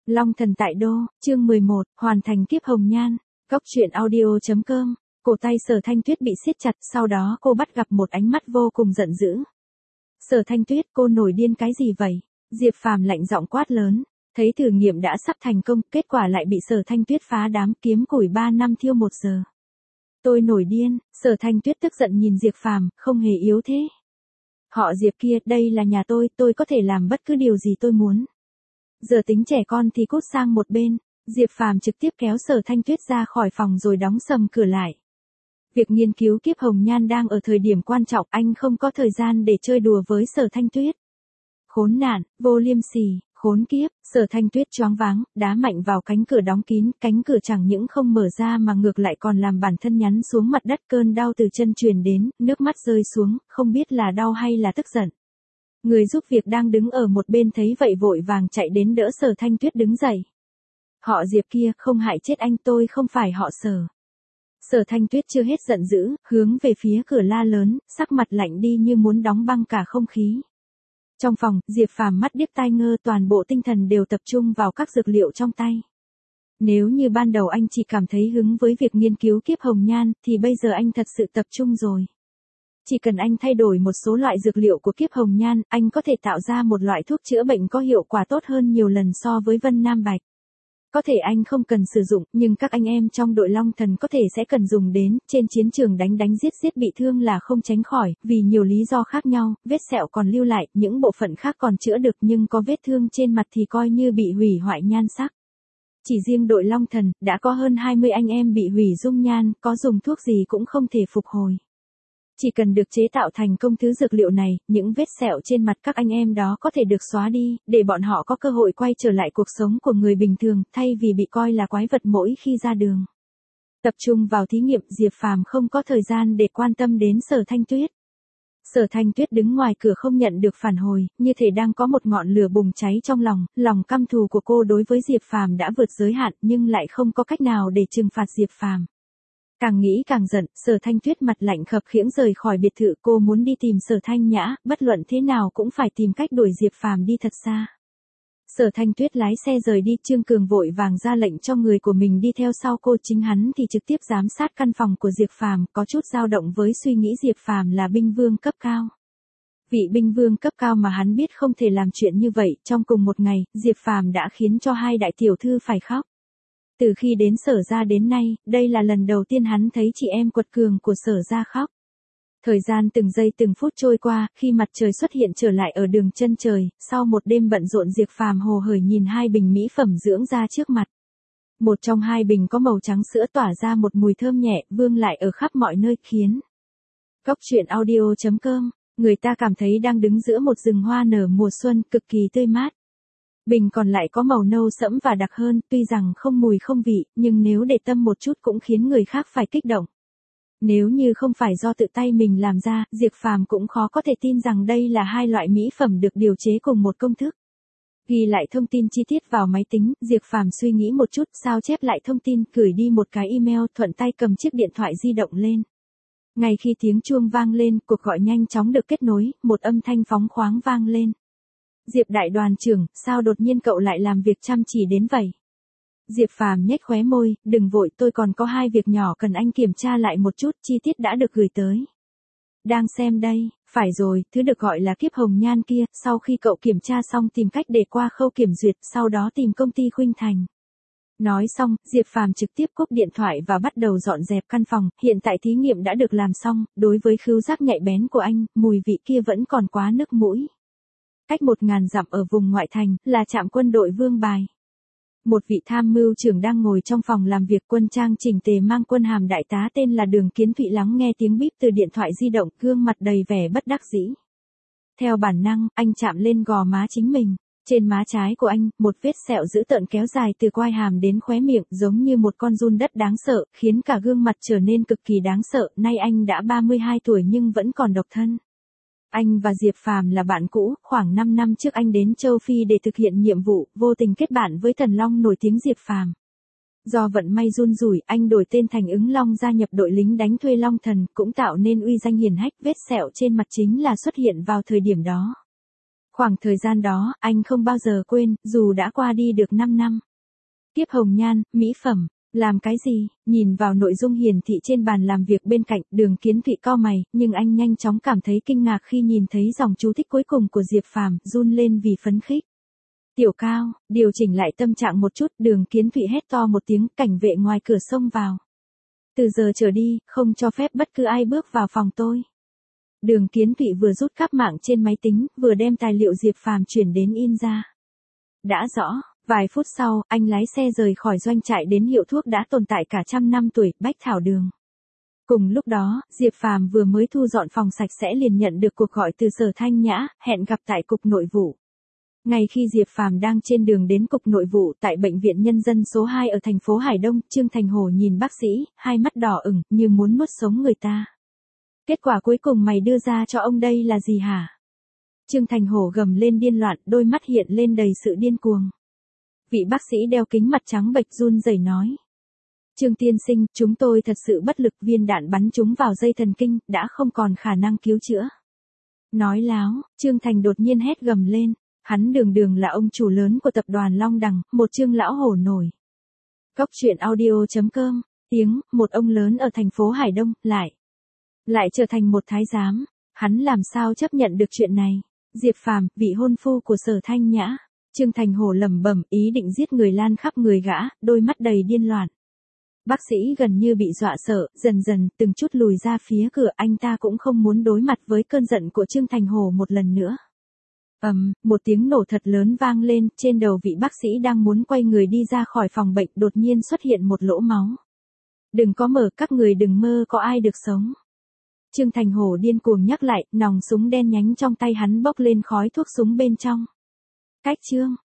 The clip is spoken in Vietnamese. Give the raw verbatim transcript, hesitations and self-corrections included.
Long thần tại đô, chương mười một, hoàn thành kiếp hồng nhan. Góc truyện audio.com. Cổ tay Sở Thanh Tuyết bị siết chặt, sau đó cô bắt gặp một ánh mắt vô cùng giận dữ. Sở Thanh Tuyết, cô nổi điên cái gì vậy? Diệp Phàm lạnh giọng quát lớn. Thấy thử nghiệm đã sắp thành công, kết quả lại bị Sở Thanh Tuyết phá đám, kiếm củi ba năm thiêu một giờ. Tôi nổi điên. Sở Thanh Tuyết tức giận nhìn Diệp Phàm, không hề yếu thế. Họ Diệp kia, đây là nhà tôi, tôi có thể làm bất cứ điều gì tôi muốn. Giờ tính trẻ con thì cút sang một bên. Diệp Phàm trực tiếp kéo Sở Thanh Tuyết ra khỏi phòng rồi đóng sầm cửa lại. Việc nghiên cứu kiếp hồng nhan đang ở thời điểm quan trọng, anh không có thời gian để chơi đùa với Sở Thanh Tuyết. Khốn nạn, vô liêm sỉ, khốn kiếp. Sở Thanh Tuyết choáng váng, đá mạnh vào cánh cửa đóng kín, cánh cửa chẳng những không mở ra mà ngược lại còn làm bản thân nhắn xuống mặt đất, cơn đau từ chân truyền đến, nước mắt rơi xuống, không biết là đau hay là tức giận. Người giúp việc đang đứng ở một bên thấy vậy vội vàng chạy đến đỡ Sở Thanh Tuyết đứng dậy. Họ Diệp kia, không hại chết anh, tôi không phải họ Sở. Sở Thanh Tuyết chưa hết giận dữ, hướng về phía cửa la lớn, sắc mặt lạnh đi như muốn đóng băng cả không khí. Trong phòng, Diệp Phàm mắt điếc tai ngơ, toàn bộ tinh thần đều tập trung vào các dược liệu trong tay. Nếu như ban đầu anh chỉ cảm thấy hứng với việc nghiên cứu kiếp hồng nhan, thì bây giờ anh thật sự tập trung rồi. Chỉ cần anh thay đổi một số loại dược liệu của kiếp hồng nhan, anh có thể tạo ra một loại thuốc chữa bệnh có hiệu quả tốt hơn nhiều lần so với Vân Nam Bạch. Có thể anh không cần sử dụng, nhưng các anh em trong đội Long Thần có thể sẽ cần dùng đến, trên chiến trường đánh đánh giết giết bị thương là không tránh khỏi, vì nhiều lý do khác nhau, vết sẹo còn lưu lại, những bộ phận khác còn chữa được nhưng có vết thương trên mặt thì coi như bị hủy hoại nhan sắc. Chỉ riêng đội Long Thần, đã có hơn hai mươi anh em bị hủy dung nhan, có dùng thuốc gì cũng không thể phục hồi. Chỉ cần được chế tạo thành công thứ dược liệu này, những vết sẹo trên mặt các anh em đó có thể được xóa đi, để bọn họ có cơ hội quay trở lại cuộc sống của người bình thường, thay vì bị coi là quái vật mỗi khi ra đường. Tập trung vào thí nghiệm, Diệp Phàm không có thời gian để quan tâm đến Sở Thanh Tuyết. Sở Thanh Tuyết đứng ngoài cửa không nhận được phản hồi, như thể đang có một ngọn lửa bùng cháy trong lòng, lòng căm thù của cô đối với Diệp Phàm đã vượt giới hạn nhưng lại không có cách nào để trừng phạt Diệp Phàm. Càng nghĩ càng giận, Sở Thanh Tuyết mặt lạnh khập khiễng rời khỏi biệt thự, cô muốn đi tìm Sở Thanh Nhã, bất luận thế nào cũng phải tìm cách đuổi Diệp Phàm đi thật xa. Sở Thanh Tuyết lái xe rời đi, Trương Cường vội vàng ra lệnh cho người của mình đi theo sau cô, chính hắn thì trực tiếp giám sát căn phòng của Diệp Phàm, có chút dao động với suy nghĩ Diệp Phàm là binh vương cấp cao. Vị binh vương cấp cao mà hắn biết không thể làm chuyện như vậy, trong cùng một ngày, Diệp Phàm đã khiến cho hai đại tiểu thư phải khóc. Từ khi đến Sở gia đến nay, đây là lần đầu tiên hắn thấy chị em quật cường của Sở gia khóc. Thời gian từng giây từng phút trôi qua, khi mặt trời xuất hiện trở lại ở đường chân trời, sau một đêm bận rộn Diệp Phàm hồ hởi nhìn hai bình mỹ phẩm dưỡng da trước mặt. Một trong hai bình có màu trắng sữa tỏa ra một mùi thơm nhẹ, vương lại ở khắp mọi nơi, khiến Góc truyện audio.com, người ta cảm thấy đang đứng giữa một rừng hoa nở mùa xuân cực kỳ tươi mát. Bình còn lại có màu nâu sẫm và đặc hơn, tuy rằng không mùi không vị, nhưng nếu để tâm một chút cũng khiến người khác phải kích động. Nếu như không phải do tự tay mình làm ra, Diệp Phàm cũng khó có thể tin rằng đây là hai loại mỹ phẩm được điều chế cùng một công thức. Ghi lại thông tin chi tiết vào máy tính, Diệp Phàm suy nghĩ một chút, sao chép lại thông tin, gửi đi một cái email, thuận tay cầm chiếc điện thoại di động lên. Ngay khi tiếng chuông vang lên, cuộc gọi nhanh chóng được kết nối, một âm thanh phóng khoáng vang lên. Diệp đại đoàn trưởng, sao đột nhiên cậu lại làm việc chăm chỉ đến vậy? Diệp Phàm nhếch khóe môi, đừng vội, tôi còn có hai việc nhỏ cần anh kiểm tra lại một chút, chi tiết đã được gửi tới. Đang xem đây, phải rồi, thứ được gọi là kiếp hồng nhan kia, sau khi cậu kiểm tra xong tìm cách để qua khâu kiểm duyệt, sau đó tìm công ty Khuynh Thành. Nói xong, Diệp Phàm trực tiếp cúp điện thoại và bắt đầu dọn dẹp căn phòng, hiện tại thí nghiệm đã được làm xong, đối với khứu giác nhạy bén của anh, mùi vị kia vẫn còn quá nức mũi. Cách một ngàn dặm ở vùng ngoại thành, là trạm quân đội Vương Bài. Một vị tham mưu trưởng đang ngồi trong phòng làm việc, quân trang chỉnh tề mang quân hàm đại tá tên là Đường Kiến Thụy lắng nghe tiếng bíp từ điện thoại di động, gương mặt đầy vẻ bất đắc dĩ. Theo bản năng, anh chạm lên gò má chính mình. Trên má trái của anh, một vết sẹo dữ tợn kéo dài từ quai hàm đến khóe miệng, giống như một con giun đất đáng sợ, khiến cả gương mặt trở nên cực kỳ đáng sợ. Nay anh đã ba mươi hai tuổi nhưng vẫn còn độc thân. Anh và Diệp Phàm là bạn cũ, khoảng năm năm trước anh đến châu Phi để thực hiện nhiệm vụ, vô tình kết bạn với thần long nổi tiếng Diệp Phàm. Do vận may run rủi, anh đổi tên thành Ứng Long, gia nhập đội lính đánh thuê Long Thần, cũng tạo nên uy danh hiển hách. Vết sẹo trên mặt chính là xuất hiện vào thời điểm đó. Khoảng thời gian đó, anh không bao giờ quên, dù đã qua đi được năm năm. Tiếp hồng nhan, mỹ phẩm, làm cái gì? Nhìn vào nội dung hiển thị trên bàn làm việc bên cạnh, Đường Kiến Thụy cau mày, nhưng anh nhanh chóng cảm thấy kinh ngạc khi nhìn thấy dòng chú thích cuối cùng của Diệp Phàm, run lên vì phấn khích. Tiểu Cao, điều chỉnh lại tâm trạng một chút, Đường Kiến Thụy hét to một tiếng, cảnh vệ ngoài cửa xông vào. Từ giờ trở đi, không cho phép bất cứ ai bước vào phòng tôi. Đường Kiến Thụy vừa rút cáp mạng trên máy tính, vừa đem tài liệu Diệp Phàm chuyển đến in ra. Đã rõ, vài phút sau, anh lái xe rời khỏi doanh trại đến hiệu thuốc đã tồn tại cả trăm năm tuổi, Bách Thảo Đường. Cùng lúc đó, Diệp Phàm vừa mới thu dọn phòng sạch sẽ liền nhận được cuộc gọi từ Sở Thanh Nhã, hẹn gặp tại Cục Nội vụ. Ngay khi Diệp Phàm đang trên đường đến Cục Nội vụ tại Bệnh viện Nhân dân số hai ở thành phố Hải Đông, Trương Thành Hổ nhìn bác sĩ, hai mắt đỏ ửng, như muốn nuốt sống người ta. Kết quả cuối cùng mày đưa ra cho ông đây là gì hả? Trương Thành Hổ gầm lên điên loạn, đôi mắt hiện lên đầy sự điên cuồng. Vị bác sĩ đeo kính mặt trắng bệch run rẩy nói. Trương tiên sinh, chúng tôi thật sự bất lực, viên đạn bắn trúng vào dây thần kinh, đã không còn khả năng cứu chữa. Nói láo, Trương Thành đột nhiên hét gầm lên, hắn đường đường là ông chủ lớn của tập đoàn Long Đằng, một Trương lão hổ nổi. Cốc truyện audio chấm com, tiếng, một ông lớn ở thành phố Hải Đông, lại. Lại trở thành một thái giám, hắn làm sao chấp nhận được chuyện này? Diệp Phàm, vị hôn phu của Sở Thanh Nhã. Trương Thành Hổ lẩm bẩm, ý định giết người lan khắp người gã, đôi mắt đầy điên loạn. Bác sĩ gần như bị dọa sợ, dần dần, từng chút lùi ra phía cửa, anh ta cũng không muốn đối mặt với cơn giận của Trương Thành Hổ một lần nữa. Ầm, um, một tiếng nổ thật lớn vang lên, trên đầu vị bác sĩ đang muốn quay người đi ra khỏi phòng bệnh đột nhiên xuất hiện một lỗ máu. Đừng có mở, các người đừng mơ có ai được sống. Trương Thành Hổ điên cuồng nhắc lại, nòng súng đen nhánh trong tay hắn bốc lên khói thuốc súng bên trong. Cách Trương,